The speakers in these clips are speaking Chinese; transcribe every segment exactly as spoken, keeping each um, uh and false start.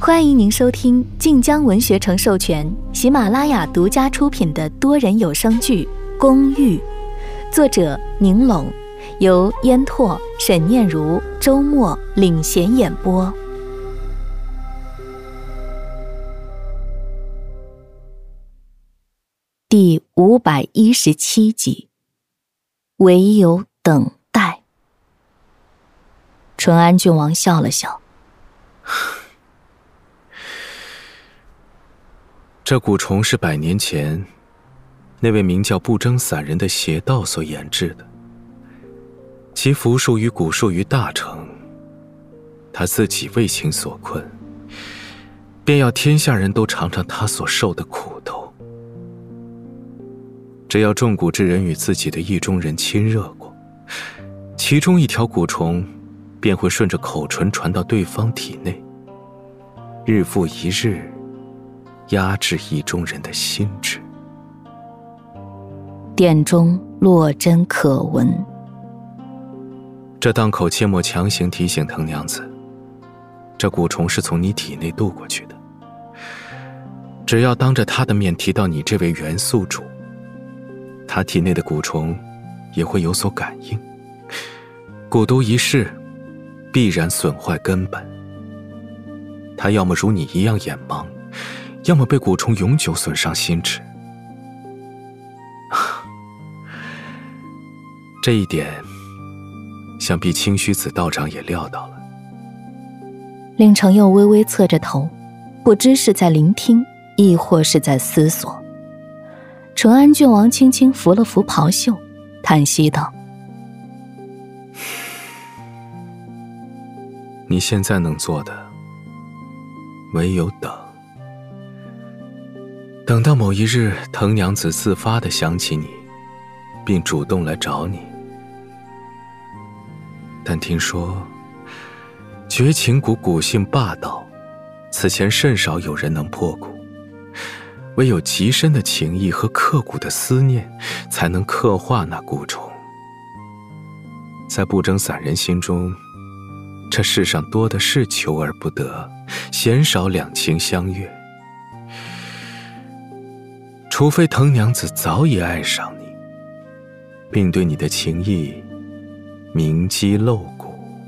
欢迎您收听晋江文学城授权、喜马拉雅独家出品的多人有声剧《公寓》，作者宁龙，由烟拓、沈念如、周末领衔演播。第五百一十七集，唯有等待。淳安郡王笑了笑。 这蛊虫是百年前那位名叫不争散人的邪道所研制的，其服术与蛊术于大成，他自己为情所困，便要天下人都尝尝他所受的苦头。只要中蛊之人与自己的意中人亲热过，其中一条蛊虫便会顺着口唇传到对方体内，日复一日压制意中人的心智。 殿中落针可闻。 这当口切莫强行提醒藤娘子，这蛊虫是从你体内渡过去的，只要当着他的面提到你这位元宿主，他体内的蛊虫也会有所感应，蛊毒一试，必然损坏根本。他要么如你一样眼盲，要么被蛊虫永久损伤心智。这一点想必清虚子道长也料到了。 令程又微微侧着头，不知是在聆听亦或是在思索。淳安郡王轻轻拂了拂袍袖，叹息道： 你现在能做的唯有等，等到某一日藤娘子自发地想起你，并主动来找你。但听说绝情蛊蛊性霸道，此前甚少有人能破蛊，唯有极深的情谊和刻骨的思念才能刻画那蛊虫。在不争散人心中，这世上多的是求而不得，鲜少两情相悦。除非藤娘子早已爱上你，并对你的情谊铭记露骨，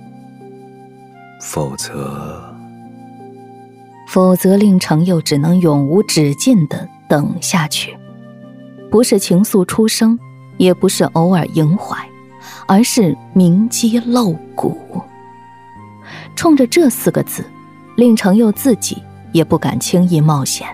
否则否则令程又只能永无止境地等下去。不是情愫出生，也不是偶尔萦怀，而是铭记露骨。冲着这四个字，令程又自己也不敢轻易冒险。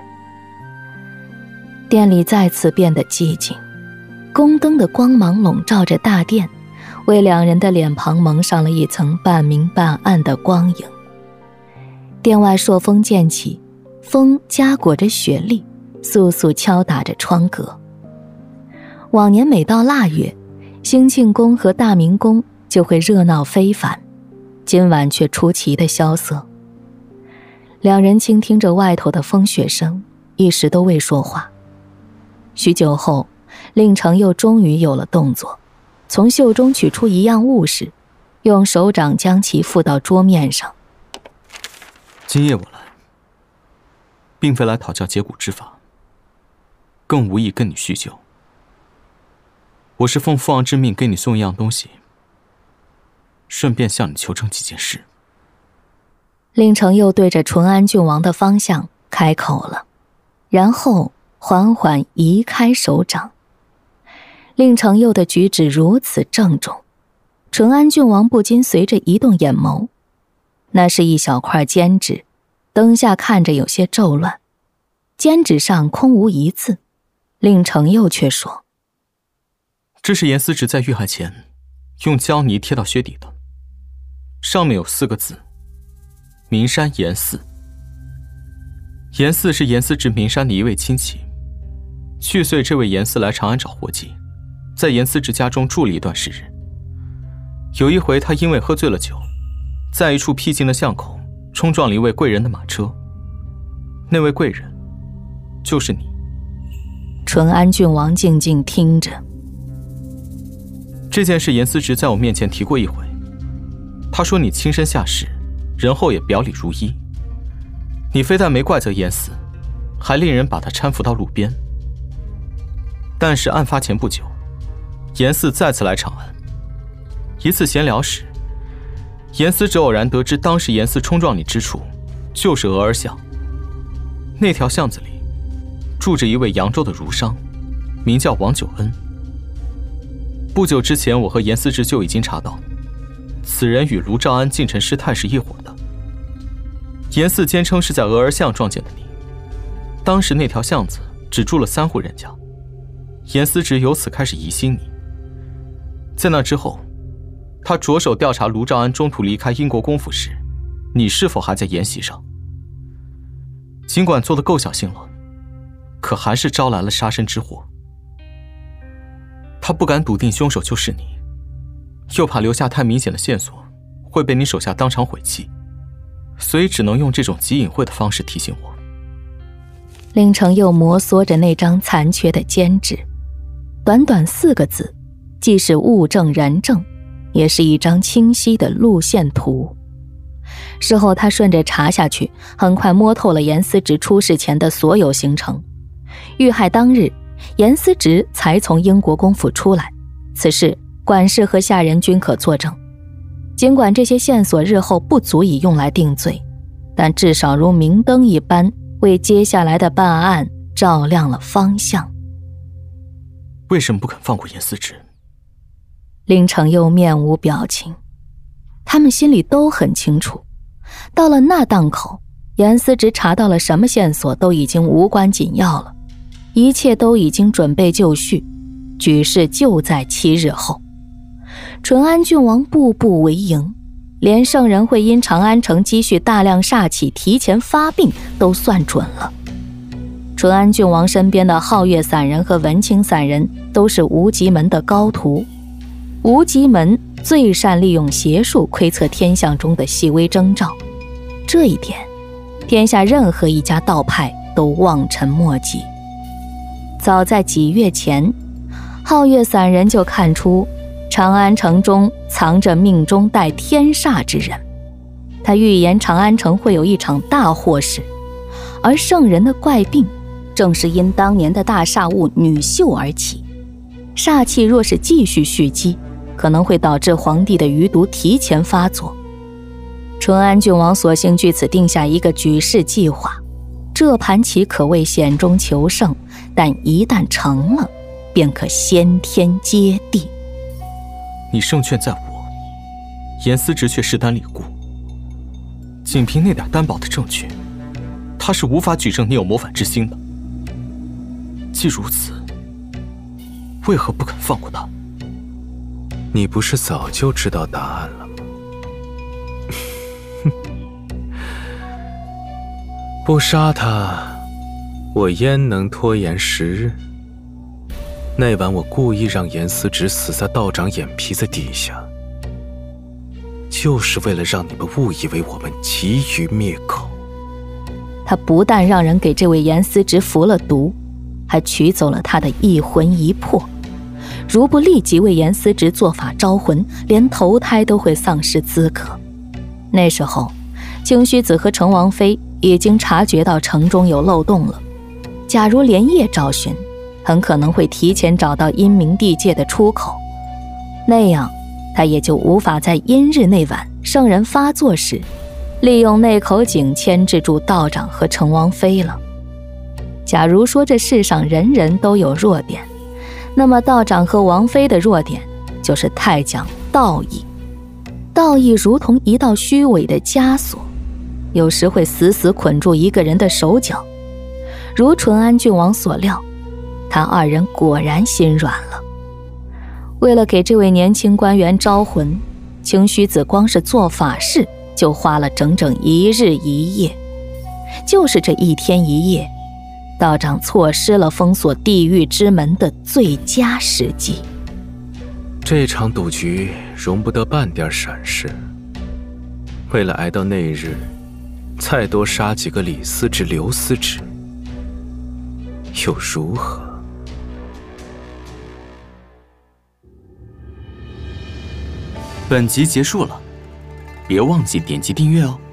店里再次变得寂静，宫灯的光芒笼罩着大殿，为两人的脸庞蒙上了一层半明半暗的光影。殿外朔风渐起，风夹裹着雪粒，簌簌敲打着窗格。往年每到腊月，兴庆宫和大明宫就会热闹非凡，今晚却出奇的萧瑟。两人倾听着外头的风雪声，一时都未说话。许久后，令程又终于有了动作，从袖中取出一样物事，用手掌将其附到桌面上。 今夜我来，并非来讨教解蛊之法，更无意跟你叙旧。我是奉父王之命给你送一样东西，顺便向你求证几件事。 令程又对着淳安郡王的方向开口了，然后缓缓移开手掌。令程又的举止如此郑重，淳安郡王不禁随着移动眼眸。那是一小块笺纸，灯下看着有些皱乱，笺纸上空无一字。令程又却说： 这是严思直在遇害前用胶泥贴到靴底的，上面有四个字：名山严寺。严寺是严思直名山的一位亲戚，去岁这位严寺来长安找活计，在严思直家中住了一段时日。有一回他因为喝醉了酒，在一处僻静的巷口冲撞了一位贵人的马车，那位贵人就是你。 淳安郡王静静听着。 这件事严思直在我面前提过一回，他说你亲身下士，人后也表里如一， 你非但没怪责严司，还令人把他搀扶到路边。但是案发前不久，严司再次来长安。一次闲聊时，严司只偶然得知当时严司冲撞你之处就是鹅儿巷。那条巷子里住着一位扬州的儒商，名叫王九恩。不久之前，我和严思之就已经查到，此人与卢兆安、进城师太是一伙的。严四坚称是在鹅儿巷撞见的你，当时那条巷子只住了三户人家，严思直由此开始疑心你。在那之后，他着手调查卢兆安中途离开英国公府时，你是否还在筵席上。尽管做得够小心了，可还是招来了杀身之祸。他不敢笃定凶手就是你，又怕留下太明显的线索会被你手下当场毁弃，所以只能用这种极隐晦的方式提醒我。 令程又摩挲着那张残缺的笺纸，短短四个字，既是物证人证，也是一张清晰的路线图。事后他顺着查下去，很快摸透了严思直出事前的所有行程。遇害当日，严思直才从英国公府出来，此事管事和下人均可作证。尽管这些线索日后不足以用来定罪，但至少如明灯一般，为接下来的办案照亮了方向。 为什么不肯放过严思直？ 令程又面无表情。他们心里都很清楚，到了那档口，严思直查到了什么线索都已经无关紧要了，一切都已经准备就绪，举事就在七日后。淳安郡王步步为营，连圣人会因长安城积蓄大量煞气提前发病都算准了。淳安郡王身边的皓月散人和文清散人都是无极门的高徒，无极门最善利用邪术窥测天象中的细微征兆，这一点天下任何一家道派都望尘莫及。早在几月前，皓月散人就看出长安城中藏着命中带天煞之人，他预言长安城会有一场大祸事，而圣人的怪病正是因当年的大煞物女秀而起，煞气若是继续蓄积，可能会导致皇帝的余毒提前发作。淳安郡王索性据此定下一个举事计划，这盘棋可谓险中求胜，但一旦成了，便可先天接地。 你胜券在我，严思直却势单力孤，仅凭那点担保的证据，他是无法举证你有谋反之心的。既如此，为何不肯放过他？ 你不是早就知道答案了吗？不杀他，我焉能拖延时日？那晚我故意让严思直死在道长眼皮子底下，就是为了让你们误以为我们急于灭口。 他不但让人给这位严思直服了毒，还取走了他的一魂一魄。如不立即为严思直做法招魂，连投胎都会丧失资格。那时候，清虚子和成王妃已经察觉到城中有漏洞了。假如连夜找寻，很可能会提前找到阴冥地界的出口，那样他也就无法在阴日那晚圣人发作时，利用那口井牵制住道长和成王妃了。假如说这世上人人都有弱点，那么道长和王妃的弱点就是太讲道义。道义如同一道虚伪的枷锁，有时会死死捆住一个人的手脚。如淳安郡王所料，他二人果然心软了。为了给这位年轻官员招魂，清虚子光是做法事就花了整整一日一夜。就是这一天一夜，道长错失了封锁地狱之门的最佳时机。 这场赌局容不得半点闪失。为了挨到那日，再多杀几个李思直、刘思直，又如何？ 本集结束了，别忘记点击订阅哦。